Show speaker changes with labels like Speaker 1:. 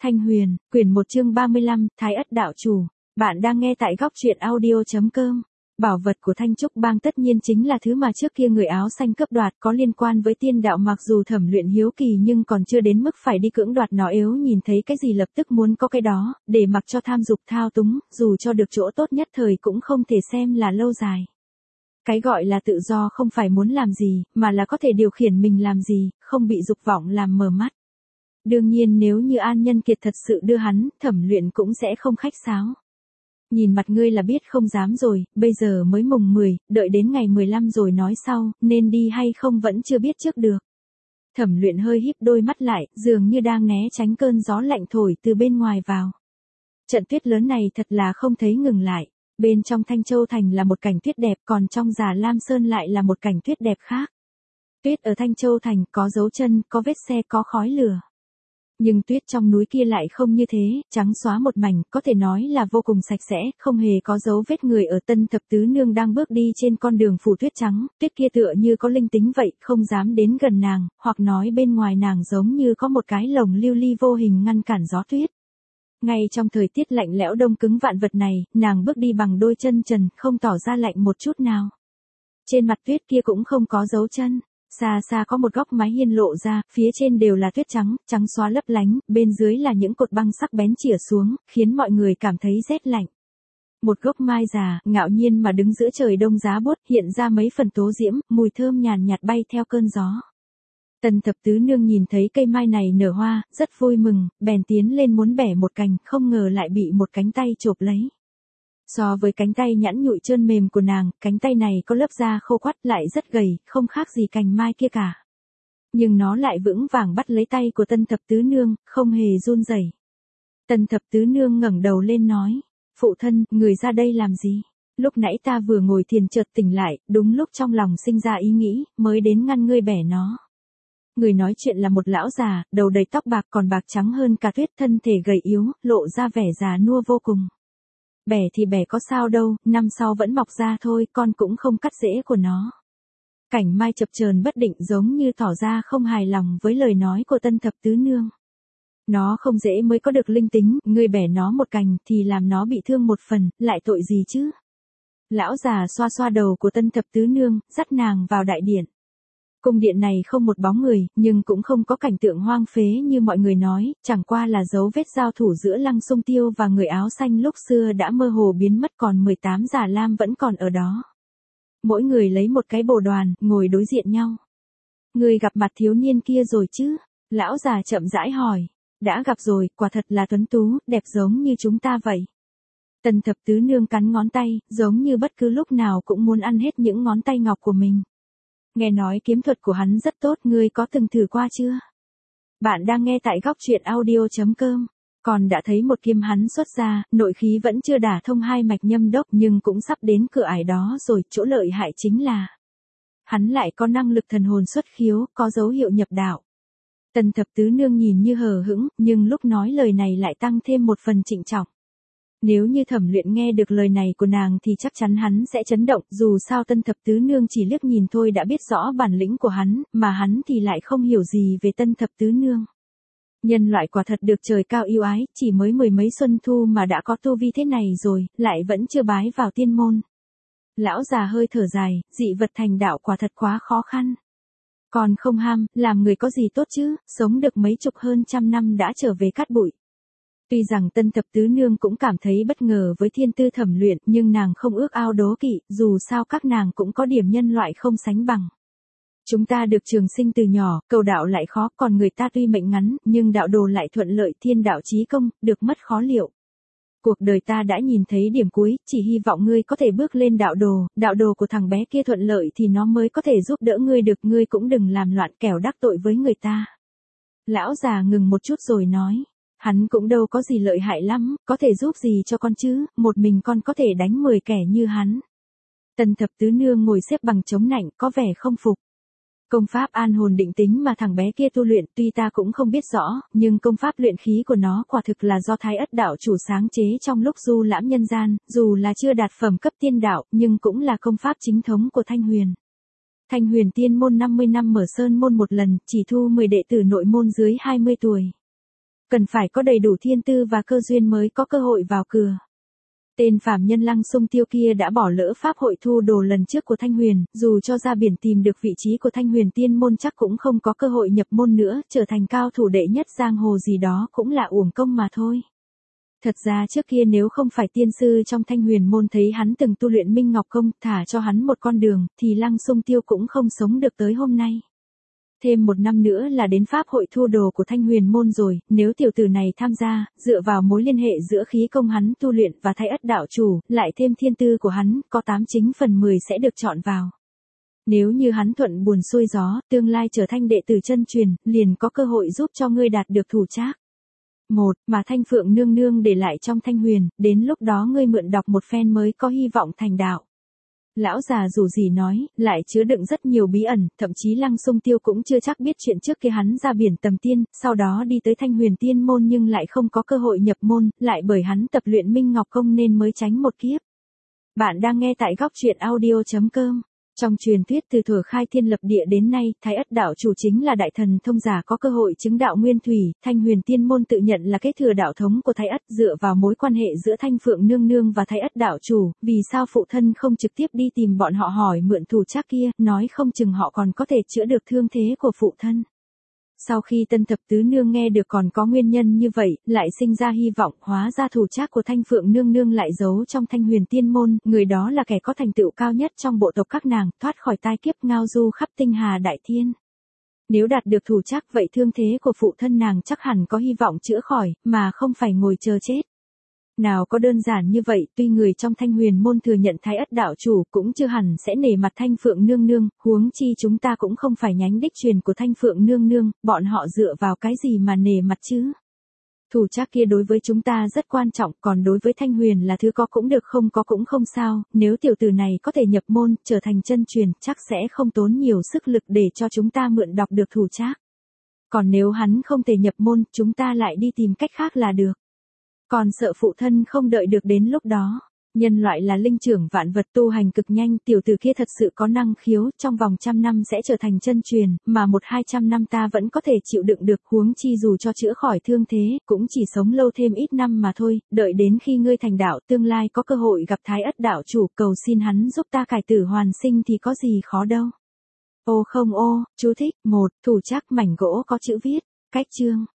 Speaker 1: Thanh Huyền, quyển 1 chương 35, Thái Ất đạo chủ. Bạn đang nghe tại góc truyện audio.com. Bảo vật của Thanh Trúc Bang tất nhiên chính là thứ mà trước kia người áo xanh cấp đoạt, có liên quan với tiên đạo, mặc dù Thẩm Luyện hiếu kỳ nhưng còn chưa đến mức phải đi cưỡng đoạt nó, yếu nhìn thấy cái gì lập tức muốn có cái đó, để mặc cho tham dục thao túng, dù cho được chỗ tốt nhất thời cũng không thể xem là lâu dài. Cái gọi là tự do không phải muốn làm gì, mà là có thể điều khiển mình làm gì, không bị dục vọng làm mờ mắt. Đương nhiên nếu như An Nhân Kiệt thật sự đưa hắn, Thẩm Luyện cũng sẽ không khách sáo. Nhìn mặt ngươi là biết không dám rồi, bây giờ mới mùng 10, đợi đến ngày 15 rồi nói sau, nên đi hay không vẫn chưa biết trước được. Thẩm Luyện hơi híp đôi mắt lại, dường như đang né tránh cơn gió lạnh thổi từ bên ngoài vào. Trận tuyết lớn này thật là không thấy ngừng lại. Bên trong Thanh Châu Thành là một cảnh tuyết đẹp, còn trong Già Lam Sơn lại là một cảnh tuyết đẹp khác. Tuyết ở Thanh Châu Thành có dấu chân, có vết xe, có khói lửa. Nhưng tuyết trong núi kia lại không như thế, trắng xóa một mảnh, có thể nói là vô cùng sạch sẽ, không hề có dấu vết người. Ở Tân Thập Tứ Nương đang bước đi trên con đường phủ tuyết trắng, tuyết kia tựa như có linh tính vậy, không dám đến gần nàng, hoặc nói bên ngoài nàng giống như có một cái lồng lưu ly vô hình ngăn cản gió tuyết. Ngay trong thời tiết lạnh lẽo đông cứng vạn vật này, nàng bước đi bằng đôi chân trần, không tỏ ra lạnh một chút nào. Trên mặt tuyết kia cũng không có dấu chân. Xa xa có một góc mái hiên lộ ra, phía trên đều là tuyết trắng, trắng xóa lấp lánh, bên dưới là những cột băng sắc bén chĩa xuống, khiến mọi người cảm thấy rét lạnh. Một gốc mai già, ngạo nhiên mà đứng giữa trời đông giá buốt, hiện ra mấy phần tố diễm, mùi thơm nhàn nhạt bay theo cơn gió. Tần Thập Tứ Nương nhìn thấy cây mai này nở hoa, rất vui mừng, bèn tiến lên muốn bẻ một cành, không ngờ lại bị một cánh tay chộp lấy. So với cánh tay nhẵn nhụi trơn mềm của nàng, cánh tay này có lớp da khô quắt, lại rất gầy, không khác gì cành mai kia cả. Nhưng nó lại vững vàng bắt lấy tay của Tân Thập Tứ Nương, không hề run rẩy. Tân Thập Tứ Nương ngẩng đầu lên nói, phụ thân, người ra đây làm gì? Lúc nãy ta vừa ngồi thiền chợt tỉnh lại, đúng lúc trong lòng sinh ra ý nghĩ, mới đến ngăn ngươi bẻ nó. Người nói chuyện là một lão già, đầu đầy tóc bạc còn bạc trắng hơn cả tuyết, thân thể gầy yếu, lộ ra vẻ già nua vô cùng. Bẻ thì bẻ có sao đâu, năm sau vẫn mọc ra thôi, con cũng không cắt rễ của nó. Cảnh mai chập chờn bất định, giống như tỏ ra không hài lòng với lời nói của Tân Thập Tứ Nương. Nó không dễ mới có được linh tính, ngươi bẻ nó một cành thì làm nó bị thương một phần, lại tội gì chứ? Lão già xoa xoa đầu của Tân Thập Tứ Nương, dắt nàng vào đại điện. Cung điện này không một bóng người, nhưng cũng không có cảnh tượng hoang phế như mọi người nói, chẳng qua là dấu vết giao thủ giữa Lăng Xung Tiêu và người áo xanh lúc xưa đã mơ hồ biến mất, còn 18 Già Lam vẫn còn ở đó. Mỗi người lấy một cái bồ đoàn, ngồi đối diện nhau. Người gặp mặt thiếu niên kia rồi chứ? Lão già chậm rãi hỏi. Đã gặp rồi, quả thật là tuấn tú, đẹp giống như chúng ta vậy. Tần Thập Tứ Nương cắn ngón tay, giống như bất cứ lúc nào cũng muốn ăn hết những ngón tay ngọc của mình. Nghe nói kiếm thuật của hắn rất tốt, ngươi có từng thử qua chưa? Bạn đang nghe tại góc truyện audio.com. Còn đã thấy một kiếm hắn xuất ra, nội khí vẫn chưa đả thông hai mạch nhâm đốc nhưng cũng sắp đến cửa ải đó rồi, chỗ lợi hại chính là hắn lại có năng lực thần hồn xuất khiếu, có dấu hiệu nhập đạo. Tần Thập Tứ Nương nhìn như hờ hững, nhưng lúc nói lời này lại tăng thêm một phần trịnh trọng. Nếu như Thẩm Luyện nghe được lời này của nàng thì chắc chắn hắn sẽ chấn động, dù sao Tân Thập Tứ Nương chỉ liếc nhìn thôi đã biết rõ bản lĩnh của hắn, mà hắn thì lại không hiểu gì về Tân Thập Tứ Nương. Nhân loại quả thật được trời cao yêu ái, chỉ mới mười mấy xuân thu mà đã có tu vi thế này rồi, lại vẫn chưa bái vào tiên môn. Lão già hơi thở dài, dị vật thành đạo quả thật quá khó khăn. Còn không ham, làm người có gì tốt chứ, sống được mấy chục hơn trăm năm đã trở về cát bụi. Tuy rằng Tân Thập Tứ Nương cũng cảm thấy bất ngờ với thiên tư Thẩm Luyện, nhưng nàng không ước ao đố kỵ, dù sao các nàng cũng có điểm nhân loại không sánh bằng. Chúng ta được trường sinh từ nhỏ, cầu đạo lại khó, còn người ta tuy mệnh ngắn, nhưng đạo đồ lại thuận lợi, thiên đạo chí công, được mất khó liệu. Cuộc đời ta đã nhìn thấy điểm cuối, chỉ hy vọng ngươi có thể bước lên đạo đồ của thằng bé kia thuận lợi thì nó mới có thể giúp đỡ ngươi được, ngươi cũng đừng làm loạn kẻo đắc tội với người ta. Lão già ngừng một chút rồi nói. Hắn cũng đâu có gì lợi hại lắm, có thể giúp gì cho con chứ, một mình con có thể đánh 10 kẻ như hắn. Tần Thập Tứ Nương ngồi xếp bằng chống nạnh, có vẻ không phục. Công pháp an hồn định tính mà thằng bé kia tu luyện tuy ta cũng không biết rõ, nhưng công pháp luyện khí của nó quả thực là do Thái Ất đạo chủ sáng chế trong lúc du lãm nhân gian, dù là chưa đạt phẩm cấp tiên đạo, nhưng cũng là công pháp chính thống của Thanh Huyền. Thanh Huyền tiên môn 50 năm mở sơn môn một lần, chỉ thu 10 đệ tử nội môn dưới 20 tuổi. cần phải có đầy đủ thiên tư và cơ duyên mới có cơ hội vào cửa. Tên phàm nhân Lăng Xung Tiêu kia đã bỏ lỡ pháp hội thu đồ lần trước của Thanh Huyền, dù cho ra biển tìm được vị trí của Thanh Huyền tiên môn chắc cũng không có cơ hội nhập môn nữa, trở thành cao thủ đệ nhất giang hồ gì đó cũng là uổng công mà thôi. Thật ra trước kia nếu không phải tiên sư trong Thanh Huyền môn thấy hắn từng tu luyện Minh Ngọc Công, thả cho hắn một con đường, thì Lăng Xung Tiêu cũng không sống được tới hôm nay. Thêm một năm nữa là đến pháp hội thu đồ của Thanh Huyền môn rồi, nếu tiểu tử này tham gia, dựa vào mối liên hệ giữa khí công hắn tu luyện và Thái Ất đạo chủ, lại thêm thiên tư của hắn, có 8/9/10 sẽ được chọn vào. Nếu như hắn thuận buồm xuôi gió, tương lai trở thành đệ tử chân truyền, liền có cơ hội giúp cho ngươi đạt được thủ trác. Một, mà Thanh Phượng nương nương để lại trong Thanh Huyền, đến lúc đó ngươi mượn đọc một phen mới có hy vọng thành đạo. Lão già dù gì nói, lại chứa đựng rất nhiều bí ẩn, thậm chí Lăng Xung Tiêu cũng chưa chắc biết chuyện trước kia hắn ra biển tầm tiên, sau đó đi tới Thanh Huyền tiên môn nhưng lại không có cơ hội nhập môn, lại bởi hắn tập luyện Minh Ngọc Công nên mới tránh một kiếp. Bạn đang nghe tại góc truyện audio.com. Trong truyền thuyết từ thuở khai thiên lập địa đến nay, Thái Ất đạo chủ chính là đại thần thông giả có cơ hội chứng đạo nguyên thủy, Thanh Huyền tiên môn tự nhận là kế thừa đạo thống của Thái Ất, dựa vào mối quan hệ giữa Thanh Phượng nương nương và Thái Ất đạo chủ, vì sao phụ thân không trực tiếp đi tìm bọn họ hỏi mượn thủ trác kia, nói không chừng họ còn có thể chữa được thương thế của phụ thân. Sau khi Tân Thập Tứ Nương nghe được còn có nguyên nhân như vậy, lại sinh ra hy vọng, hóa ra thủ trác của Thanh Phượng Nương Nương lại giấu trong Thanh Huyền tiên môn, người đó là kẻ có thành tựu cao nhất trong bộ tộc các nàng, thoát khỏi tai kiếp ngao du khắp tinh hà đại thiên. Nếu đạt được thủ trác vậy thương thế của phụ thân nàng chắc hẳn có hy vọng chữa khỏi, mà không phải ngồi chờ chết. Nào có đơn giản như vậy, tuy người trong Thanh Huyền môn thừa nhận Thái Ất đạo chủ cũng chưa hẳn sẽ nể mặt Thanh Phượng nương nương, huống chi chúng ta cũng không phải nhánh đích truyền của Thanh Phượng nương nương, bọn họ dựa vào cái gì mà nể mặt chứ? Thủ trác kia đối với chúng ta rất quan trọng, còn đối với Thanh Huyền là thứ có cũng được không có cũng không sao, nếu tiểu tử này có thể nhập môn, trở thành chân truyền, chắc sẽ không tốn nhiều sức lực để cho chúng ta mượn đọc được thủ trác. Còn nếu hắn không thể nhập môn, chúng ta lại đi tìm cách khác là được. Còn sợ phụ thân không đợi được đến lúc đó. Nhân loại là linh trưởng vạn vật, tu hành cực nhanh, tiểu tử kia thật sự có năng khiếu, trong vòng 100 năm sẽ trở thành chân truyền, mà 100-200 năm ta vẫn có thể chịu đựng được, huống chi dù cho chữa khỏi thương thế, cũng chỉ sống lâu thêm ít năm mà thôi, đợi đến khi ngươi thành đạo, tương lai có cơ hội gặp Thái Ất đạo chủ, cầu xin hắn giúp ta cải tử hoàn sinh thì có gì khó đâu. Ô không ô, chú thích, 1, thủ trác mảnh gỗ có chữ viết, cách chương.